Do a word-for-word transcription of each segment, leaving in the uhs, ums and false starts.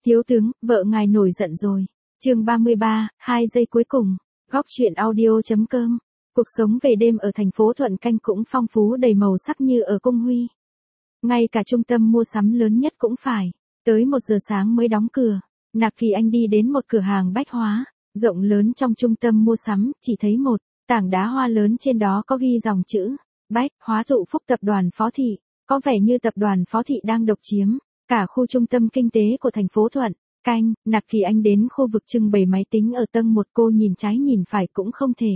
Thiếu tướng, vợ ngài nổi giận rồi. Chương ba mươi ba, hai giây cuối cùng. Góc truyện audio chấm com. Cuộc sống về đêm ở thành phố Thuận Canh cũng phong phú đầy màu sắc như ở Cung Huy. Ngay cả trung tâm mua sắm lớn nhất cũng phải tới một giờ sáng mới đóng cửa. Nạc Kỳ Anh đi đến một cửa hàng bách hóa, rộng lớn trong trung tâm mua sắm, chỉ thấy một tảng đá hoa lớn, trên đó có ghi dòng chữ Bách Hóa Thụ Phúc Tập đoàn Phó Thị. Có vẻ như tập đoàn Phó Thị đang độc chiếm cả khu trung tâm kinh tế của thành phố Thuận Canh. Nạc Kỳ Anh đến khu vực trưng bày máy tính ở tầng một, cô nhìn trái nhìn phải cũng không thể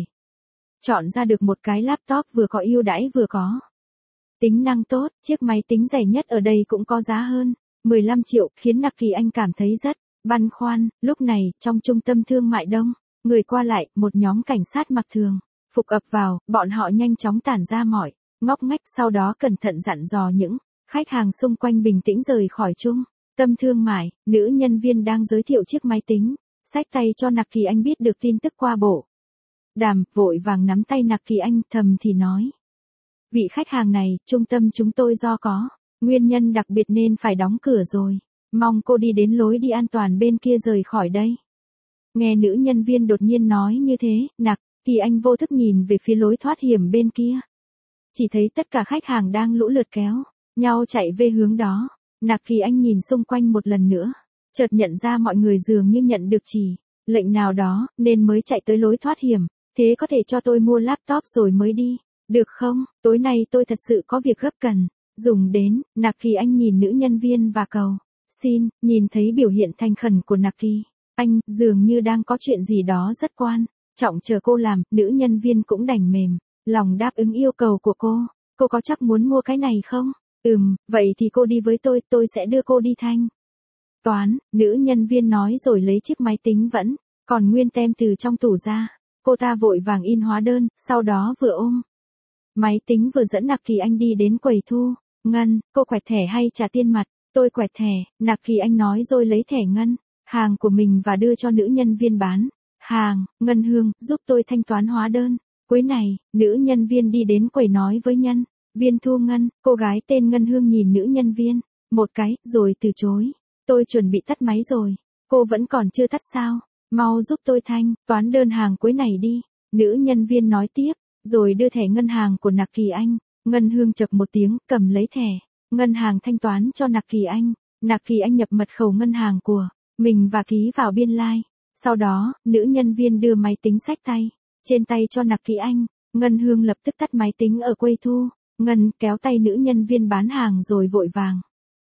chọn ra được một cái laptop vừa có ưu đãi vừa có tính năng tốt. Chiếc máy tính rẻ nhất ở đây cũng có giá hơn mười lăm triệu, khiến Nạc Kỳ Anh cảm thấy rất băn khoăn. Lúc này, trong trung tâm thương mại đông người qua lại, một nhóm cảnh sát mặc thường phục ập vào, bọn họ nhanh chóng tản ra mọi ngóc ngách, sau đó cẩn thận dặn dò những khách hàng xung quanh bình tĩnh rời khỏi trung tâm thương mại. Nữ nhân viên đang giới thiệu chiếc máy tính, xách tay cho Nạc Kỳ Anh biết được tin tức qua bộ đàm, vội vàng nắm tay Nạc Kỳ Anh, thầm thì nói: vị khách hàng này, trung tâm chúng tôi do có nguyên nhân đặc biệt nên phải đóng cửa rồi, mong cô đi đến lối đi an toàn bên kia rời khỏi đây. Nghe nữ nhân viên đột nhiên nói như thế, Nạc Kỳ Anh vô thức nhìn về phía lối thoát hiểm bên kia. Chỉ thấy tất cả khách hàng đang lũ lượt kéo nhau chạy về hướng đó. Nạc Kỳ Anh nhìn xung quanh một lần nữa, chợt nhận ra mọi người dường như nhận được chỉ lệnh nào đó, nên mới chạy tới lối thoát hiểm. Thế có thể cho tôi mua laptop rồi mới đi, được không? Tối nay tôi thật sự có việc gấp cần dùng đến. Nạc Kỳ Anh nhìn nữ nhân viên và cầu xin. Nhìn thấy biểu hiện thành khẩn của Nạc Kỳ Anh, dường như đang có chuyện gì đó rất quan trọng chờ cô làm. Nữ nhân viên cũng đành mềm lòng đáp ứng yêu cầu của cô. Cô có chắc muốn mua cái này không? Ừm, vậy thì cô đi với tôi, tôi sẽ đưa cô đi thanh toán. Nữ nhân viên nói rồi lấy chiếc máy tính vẫn còn nguyên tem từ trong tủ ra. Cô ta vội vàng in hóa đơn, sau đó vừa ôm máy tính vừa dẫn Nạc Kỳ Anh đi đến quầy thu ngân. Cô quẹt thẻ hay trả tiền mặt? Tôi quẹt thẻ, Nạc Kỳ Anh nói rồi lấy thẻ ngân hàng của mình và đưa cho nữ nhân viên bán hàng ngân hương, giúp tôi thanh toán hóa đơn. Cuối này, nữ nhân viên đi đến quầy nói với nhân viên thu ngân. Cô gái tên Ngân Hương nhìn nữ nhân viên một cái, rồi từ chối. Tôi chuẩn bị tắt máy rồi. Cô vẫn còn chưa tắt sao? Mau giúp tôi thanh toán đơn hàng cuối này đi. Nữ nhân viên nói tiếp, rồi đưa thẻ ngân hàng của Nạc Kỳ Anh. Ngân Hương chậc một tiếng, cầm lấy thẻ ngân hàng thanh toán cho Nạc Kỳ Anh. Nạc Kỳ Anh nhập mật khẩu ngân hàng của mình và ký vào biên lai. Sau đó, nữ nhân viên đưa máy tính xách tay trên tay cho Nạc Kỳ Anh. Ngân Hương lập tức tắt máy tính ở quầy thu ngân, kéo tay nữ nhân viên bán hàng rồi vội vàng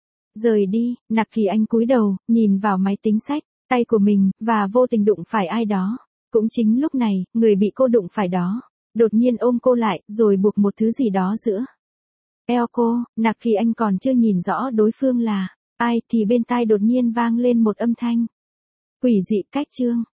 rời đi. Nạc Kỳ Anh cúi đầu nhìn vào máy tính xách tay của mình và vô tình đụng phải ai đó. Cũng chính lúc này, người bị cô đụng phải đó đột nhiên ôm cô lại, rồi buộc một thứ gì đó giữa eo cô. Nạc Kỳ Anh còn chưa nhìn rõ đối phương là ai thì bên tai đột nhiên vang lên một âm thanh quỷ dị cách chương.